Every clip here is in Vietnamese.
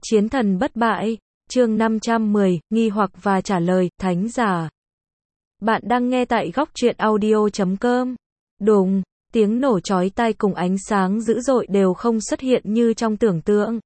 Chiến thần bất bại, chương 510, nghi hoặc và trả lời, thánh giả. Bạn đang nghe tại góc truyện audio.com. Đùng, tiếng nổ chói tai cùng ánh sáng dữ dội đều không xuất hiện như trong tưởng tượng.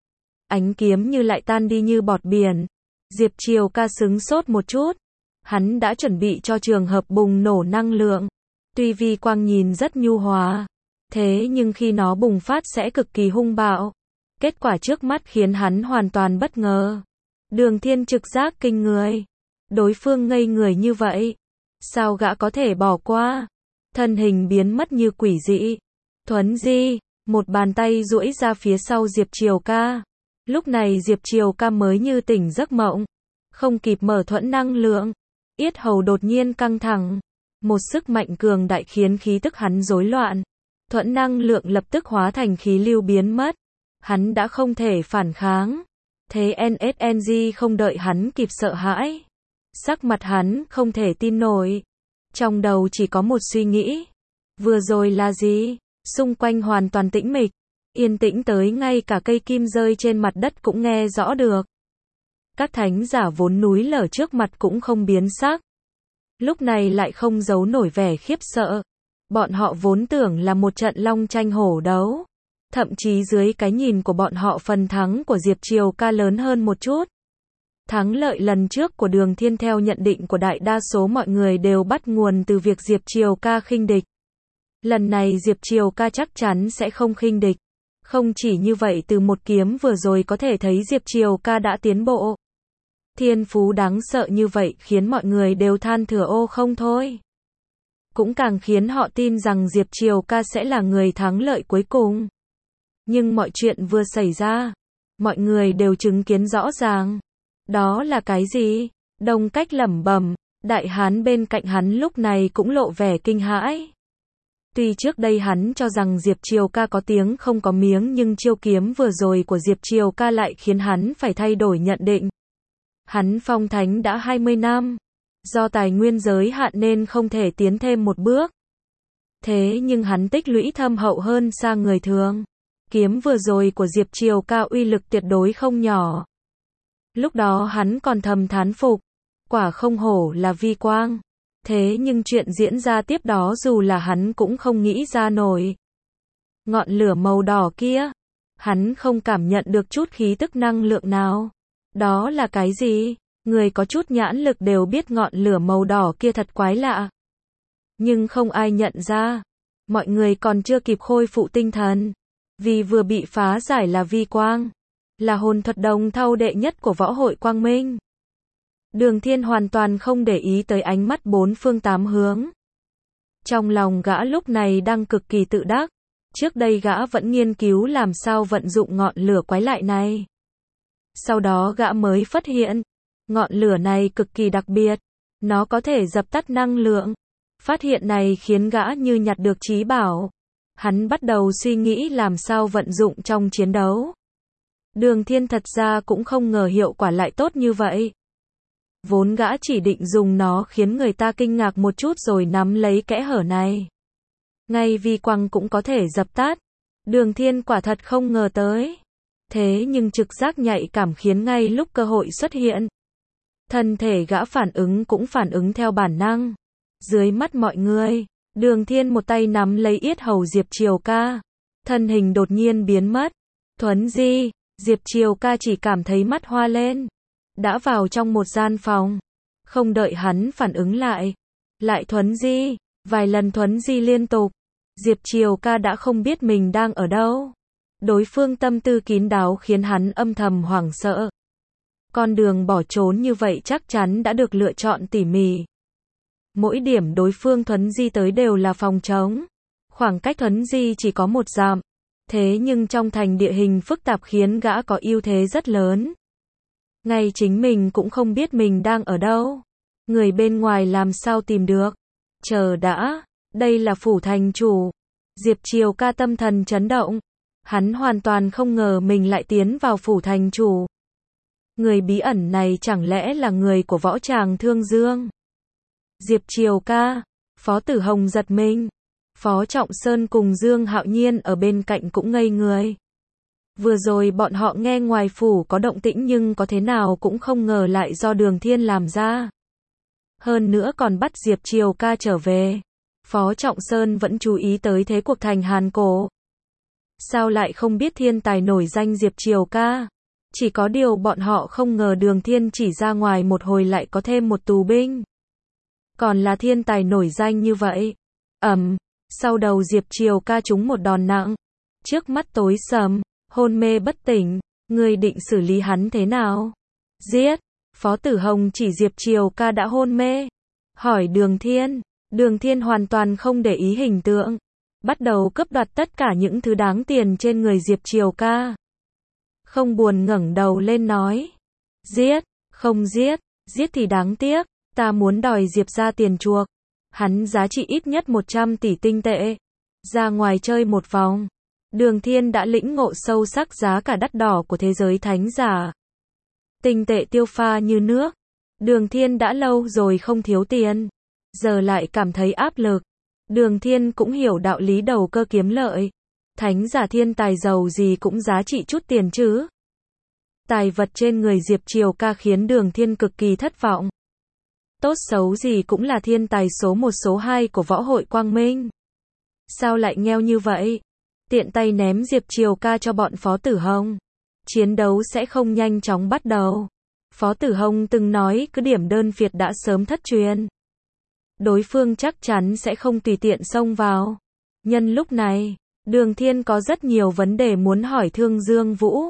Ánh kiếm như lại tan đi như bọt biển. Diệp Triều Ca sững sốt một chút. Hắn đã chuẩn bị cho trường hợp bùng nổ năng lượng. Tuy vi quang nhìn rất nhu hòa, thế nhưng khi nó bùng phát sẽ cực kỳ hung bạo. Kết quả trước mắt khiến hắn hoàn toàn bất ngờ. Đường Thiên trực giác kinh người. Đối phương ngây người như vậy, sao gã có thể bỏ qua? Thân hình biến mất như quỷ dị. Thuấn di, một bàn tay duỗi ra phía sau Diệp Triều Ca. Lúc này Diệp Triều Ca mới như tỉnh giấc mộng, không kịp mở thuẫn năng lượng, yết hầu đột nhiên căng thẳng. Một sức mạnh cường đại khiến khí tức hắn rối loạn. Thuẫn năng lượng lập tức hóa thành khí lưu biến mất. Hắn đã không thể phản kháng. Thế NSNG không đợi hắn kịp sợ hãi. Sắc mặt hắn không thể tin nổi. Trong đầu chỉ có một suy nghĩ. Vừa rồi là gì? Xung quanh hoàn toàn tĩnh mịch. Yên tĩnh tới ngay cả cây kim rơi trên mặt đất cũng nghe rõ được. Các thánh giả vốn núi lở trước mặt cũng không biến sắc. Lúc này lại không giấu nổi vẻ khiếp sợ. Bọn họ vốn tưởng là một trận long tranh hổ đấu. Thậm chí dưới cái nhìn của bọn họ phần thắng của Diệp Triều Ca lớn hơn một chút. Thắng lợi lần trước của Đường Thiên theo nhận định của đại đa số mọi người đều bắt nguồn từ việc Diệp Triều Ca khinh địch. Lần này Diệp Triều Ca chắc chắn sẽ không khinh địch. Không chỉ như vậy, từ một kiếm vừa rồi có thể thấy Diệp Triều Ca đã tiến bộ. Thiên phú đáng sợ như vậy khiến mọi người đều than thở ô không thôi. Cũng càng khiến họ tin rằng Diệp Triều Ca sẽ là người thắng lợi cuối cùng. Nhưng mọi chuyện vừa xảy ra, mọi người đều chứng kiến rõ ràng. Đó là cái gì? Đông Cách lẩm bẩm, đại hán bên cạnh hắn lúc này cũng lộ vẻ kinh hãi. Tuy trước đây hắn cho rằng Diệp Triều Ca có tiếng không có miếng, nhưng chiêu kiếm vừa rồi của Diệp Triều Ca lại khiến hắn phải thay đổi nhận định. Hắn phong thánh đã 20 năm, do tài nguyên giới hạn nên không thể tiến thêm một bước. Thế nhưng hắn tích lũy thâm hậu hơn xa người thường. Kiếm vừa rồi của Diệp Triều Ca uy lực tuyệt đối không nhỏ. Lúc đó hắn còn thầm thán phục, quả không hổ là vi quang. Thế nhưng chuyện diễn ra tiếp đó dù là hắn cũng không nghĩ ra nổi. Ngọn lửa màu đỏ kia, hắn không cảm nhận được chút khí tức năng lượng nào. Đó là cái gì? Người có chút nhãn lực đều biết ngọn lửa màu đỏ kia thật quái lạ. Nhưng không ai nhận ra. Mọi người còn chưa kịp khôi phục tinh thần. Vì vừa bị phá giải là vi quang. Là hồn thuật đồng thau đệ nhất của võ hội Quang Minh. Đường Thiên hoàn toàn không để ý tới ánh mắt bốn phương tám hướng. Trong lòng gã lúc này đang cực kỳ tự đắc. Trước đây gã vẫn nghiên cứu làm sao vận dụng ngọn lửa quái lạ này. Sau đó gã mới phát hiện, ngọn lửa này cực kỳ đặc biệt. Nó có thể dập tắt năng lượng. Phát hiện này khiến gã như nhặt được trí bảo. Hắn bắt đầu suy nghĩ làm sao vận dụng trong chiến đấu. Đường Thiên thật ra cũng không ngờ hiệu quả lại tốt như vậy. Vốn gã chỉ định dùng nó khiến người ta kinh ngạc một chút rồi nắm lấy kẽ hở này. Ngay vi quang cũng có thể dập tắt. Đường Thiên quả thật không ngờ tới. Thế nhưng trực giác nhạy cảm khiến ngay lúc cơ hội xuất hiện, thân thể gã phản ứng cũng phản ứng theo bản năng. Dưới mắt mọi người, Đường Thiên một tay nắm lấy yết hầu Diệp Triều Ca. Thân hình đột nhiên biến mất. Thuấn di, Diệp Triều Ca chỉ cảm thấy mắt hoa lên. Đã vào trong một gian phòng. Không đợi hắn phản ứng lại. Lại thuấn di, vài lần thuấn di liên tục. Diệp Triều Ca đã không biết mình đang ở đâu. Đối phương tâm tư kín đáo khiến hắn âm thầm hoảng sợ. Con đường bỏ trốn như vậy chắc chắn đã được lựa chọn tỉ mỉ. Mỗi điểm đối phương thuấn di tới đều là phòng trống. Khoảng cách thuấn di chỉ có 1 dặm. Thế nhưng trong thành địa hình phức tạp khiến gã có ưu thế rất lớn. Ngay chính mình cũng không biết mình đang ở đâu. Người bên ngoài làm sao tìm được. Chờ đã, đây là phủ thành chủ. Diệp Triều Ca tâm thần chấn động. Hắn hoàn toàn không ngờ mình lại tiến vào phủ thành chủ. Người bí ẩn này chẳng lẽ là người của võ tràng Thương Dương? Diệp Triều Ca, Phó Tử Hồng giật mình. Phó Trọng Sơn cùng Dương Hạo Nhiên ở bên cạnh cũng ngây người. Vừa rồi bọn họ nghe ngoài phủ có động tĩnh nhưng có thế nào cũng không ngờ lại do Đường Thiên làm ra. Hơn nữa còn bắt Diệp Triều ca trở về. Phó Trọng Sơn vẫn chú ý tới thế cuộc thành Hàn Cổ. Sao lại không biết thiên tài nổi danh Diệp Triều ca? Chỉ có điều bọn họ không ngờ Đường Thiên chỉ ra ngoài một hồi lại có thêm một tù binh. Còn là thiên tài nổi danh như vậy. Sau đầu Diệp Triều ca trúng một đòn nặng. Trước mắt tối sầm, hôn mê bất tỉnh, ngươi định xử lý hắn thế nào? Giết! Phó Tử Hồng chỉ Diệp Triều ca đã hôn mê. Hỏi Đường Thiên hoàn toàn không để ý hình tượng. Bắt đầu cướp đoạt tất cả những thứ đáng tiền trên người Diệp Triều ca. Không buồn ngẩng đầu lên nói. Giết! Không giết! Giết thì đáng tiếc. Ta muốn đòi Diệp ra tiền chuộc. Hắn giá trị ít nhất 100 tỷ tinh tệ. Ra ngoài chơi một vòng. Đường Thiên đã lĩnh ngộ sâu sắc giá cả đắt đỏ của thế giới thánh giả. Tinh tệ tiêu pha như nước. Đường Thiên đã lâu rồi không thiếu tiền. Giờ lại cảm thấy áp lực. Đường Thiên cũng hiểu đạo lý đầu cơ kiếm lợi. Thánh giả thiên tài giàu gì cũng giá trị chút tiền chứ. Tài vật trên người Diệp Triều ca khiến Đường Thiên cực kỳ thất vọng. Tốt xấu gì cũng là thiên tài số 1 số 2 của võ hội Quang Minh. Sao lại nghèo như vậy? Tiện tay ném Diệp Triều ca cho bọn Phó Tử Hồng. Chiến đấu sẽ không nhanh chóng bắt đầu. Phó Tử Hồng từng nói cứ điểm đơn phiệt đã sớm thất truyền. Đối phương chắc chắn sẽ không tùy tiện xông vào. Nhân lúc này, Đường Thiên có rất nhiều vấn đề muốn hỏi Thương Dương Vũ.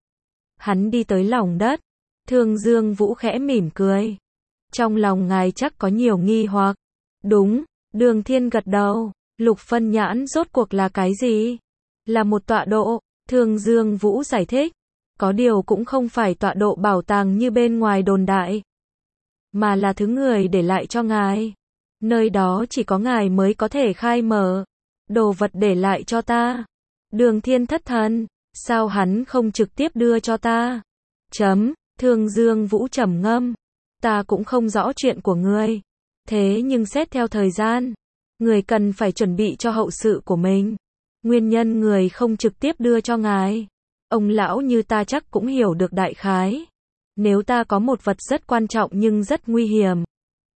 Hắn đi tới lòng đất. Thương Dương Vũ khẽ mỉm cười. Trong lòng ngài chắc có nhiều nghi hoặc. Đúng, Đường Thiên gật đầu. Lục phân nhãn rốt cuộc là cái gì? Là một tọa độ, Thương Dương Vũ giải thích. Có điều cũng không phải tọa độ bảo tàng như bên ngoài đồn đại. Mà là thứ người để lại cho ngài. Nơi đó chỉ có ngài mới có thể khai mở. Đồ vật để lại cho ta. Đường Thiên thất thần. Sao hắn không trực tiếp đưa cho ta? Thương Dương Vũ trầm ngâm. Ta cũng không rõ chuyện của ngươi. Thế nhưng xét theo thời gian, người cần phải chuẩn bị cho hậu sự của mình. Nguyên nhân người không trực tiếp đưa cho ngài. Ông lão như ta chắc cũng hiểu được đại khái. Nếu ta có một vật rất quan trọng nhưng rất nguy hiểm.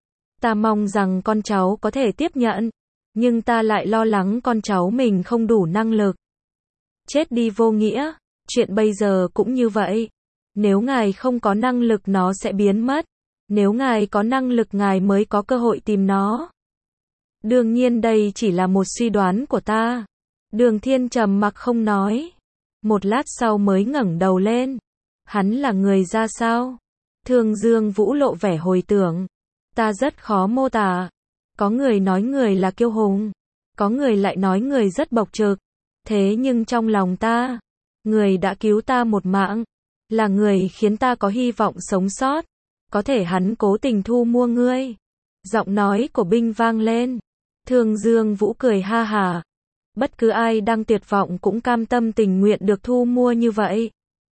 Ta mong rằng con cháu có thể tiếp nhận. Nhưng ta lại lo lắng con cháu mình không đủ năng lực. Chết đi vô nghĩa. Chuyện bây giờ cũng như vậy. Nếu ngài không có năng lực nó sẽ biến mất. Nếu ngài có năng lực ngài mới có cơ hội tìm nó. Đương nhiên đây chỉ là một suy đoán của ta. Đường Thiên trầm mặc không nói. Một lát sau mới ngẩng đầu lên. Hắn là người ra sao? Thương Dương Vũ lộ vẻ hồi tưởng. Ta rất khó mô tả. Có người nói người là kiêu hùng. Có người lại nói người rất bộc trực. Thế nhưng trong lòng ta, người đã cứu ta một mạng. Là người khiến ta có hy vọng sống sót. Có thể hắn cố tình thu mua ngươi. Giọng nói của binh vang lên. Thương Dương Vũ cười ha hả. Bất cứ ai đang tuyệt vọng cũng cam tâm tình nguyện được thu mua như vậy.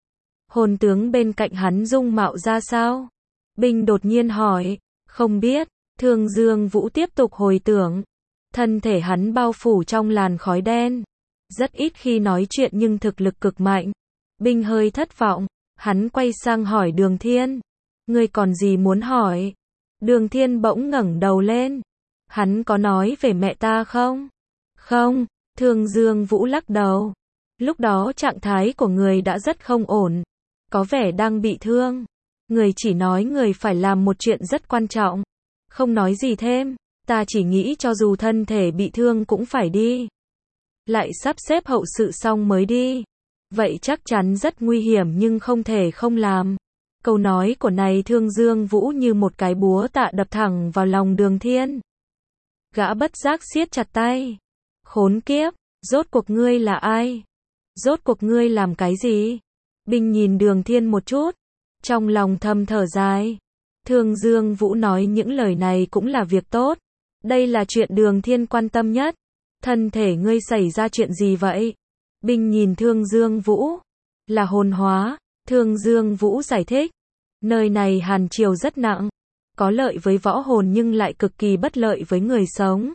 Hồn tướng bên cạnh hắn dung mạo ra sao? Binh đột nhiên hỏi. Không biết. Thương Dương Vũ tiếp tục hồi tưởng. Thân thể hắn bao phủ trong làn khói đen. Rất ít khi nói chuyện nhưng thực lực cực mạnh. Binh hơi thất vọng. Hắn quay sang hỏi Đường Thiên. Ngươi còn gì muốn hỏi? Đường Thiên bỗng ngẩng đầu lên. Hắn có nói về mẹ ta không? Không. Thương Dương Vũ lắc đầu. Lúc đó trạng thái của người đã rất không ổn. Có vẻ đang bị thương. Người chỉ nói người phải làm một chuyện rất quan trọng. Không nói gì thêm. Ta chỉ nghĩ cho dù thân thể bị thương cũng phải đi. Lại sắp xếp hậu sự xong mới đi. Vậy chắc chắn rất nguy hiểm nhưng không thể không làm. Câu nói của này Thương Dương Vũ như một cái búa tạ đập thẳng vào lòng Đường Thiên. Gã bất giác siết chặt tay. Khốn kiếp, rốt cuộc ngươi là ai? Rốt cuộc ngươi làm cái gì? Binh nhìn Đường Thiên một chút. Trong lòng thầm thở dài. Thương Dương Vũ nói những lời này cũng là việc tốt. Đây là chuyện Đường Thiên quan tâm nhất. Thân thể ngươi xảy ra chuyện gì vậy? Binh nhìn Thương Dương Vũ. Là hồn hóa. Thương Dương Vũ giải thích. Nơi này hàn triều rất nặng. Có lợi với võ hồn nhưng lại cực kỳ bất lợi với người sống.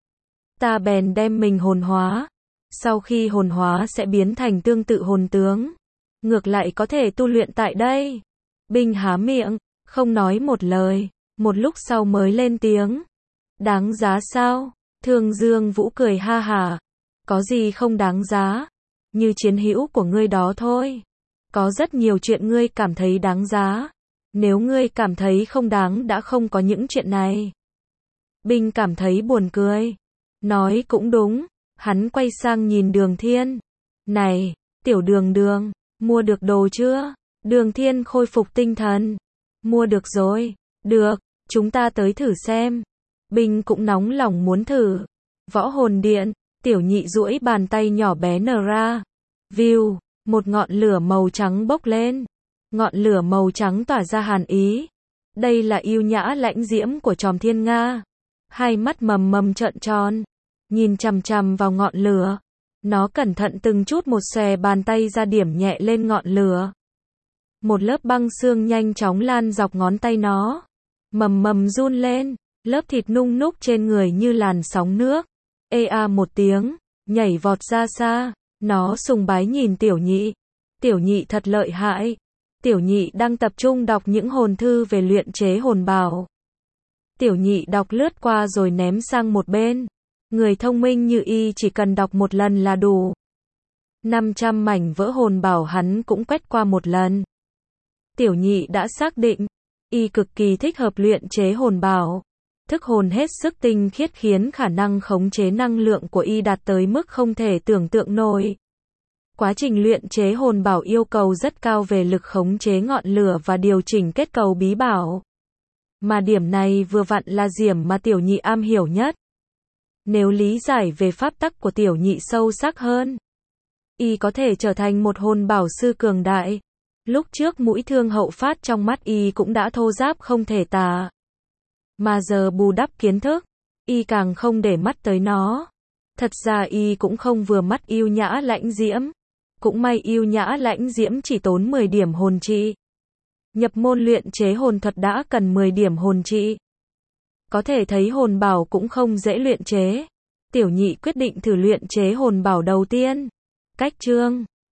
Ta bèn đem mình hồn hóa. Sau khi hồn hóa sẽ biến thành tương tự hồn tướng. ngược lại có thể tu luyện tại đây. Binh há miệng, không nói một lời, một lúc sau mới lên tiếng. Đáng giá sao? Thương Dương Vũ cười ha hả. Có gì không đáng giá? Như chiến hữu của ngươi đó thôi. Có rất nhiều chuyện ngươi cảm thấy đáng giá. Nếu ngươi cảm thấy không đáng đã không có những chuyện này. Binh cảm thấy buồn cười. Nói cũng đúng. Hắn quay sang nhìn Đường Thiên. Này, tiểu Đường Đường, mua được đồ chưa? Đường Thiên khôi phục tinh thần. Mua được rồi. Được, chúng ta tới thử xem. Binh cũng nóng lòng muốn thử. Võ hồn điện, tiểu nhị duỗi bàn tay nhỏ bé nở ra. View, một ngọn lửa màu trắng bốc lên. Ngọn lửa màu trắng tỏa ra hàn ý. Đây là yêu nhã lãnh diễm của Tròm Thiên Nga. Hai mắt mầm mầm trợn tròn, nhìn chằm chằm vào ngọn lửa. Nó cẩn thận từng chút một xòe bàn tay ra điểm nhẹ lên ngọn lửa. Một lớp băng xương nhanh chóng lan dọc ngón tay nó. Mầm mầm run lên, lớp thịt nung núc trên người như làn sóng nước. Ê a một tiếng, nhảy vọt ra xa. Nó sùng bái nhìn tiểu nhị. Tiểu nhị thật lợi hại. Tiểu nhị đang tập trung đọc những hồn thư về luyện chế hồn bảo. Tiểu nhị đọc lướt qua rồi ném sang một bên. Người thông minh như y chỉ cần đọc một lần là đủ. 500 mảnh vỡ hồn bảo hắn cũng quét qua một lần. Tiểu nhị đã xác định, y cực kỳ thích hợp luyện chế hồn bảo. Thức hồn hết sức tinh khiết khiến khả năng khống chế năng lượng của y đạt tới mức không thể tưởng tượng nổi. Quá trình luyện chế hồn bảo yêu cầu rất cao về lực khống chế ngọn lửa và điều chỉnh kết cấu bí bảo. Mà điểm này vừa vặn là điểm mà tiểu nhị am hiểu nhất. Nếu lý giải về pháp tắc của tiểu nhị sâu sắc hơn, y có thể trở thành một hồn bảo sư cường đại. Lúc trước mũi thương hậu phát trong mắt y cũng đã thô ráp không thể tả. Mà giờ bù đắp kiến thức, y càng không để mắt tới nó. Thật ra y cũng không vừa mắt yêu nhã lãnh diễm. Cũng may yêu nhã lãnh diễm chỉ tốn 10 điểm hồn trị. Nhập môn luyện chế hồn thuật đã cần 10 điểm hồn trị. Có thể thấy hồn bảo cũng không dễ luyện chế. Tiểu nhị quyết định thử luyện chế hồn bảo đầu tiên. Cách chương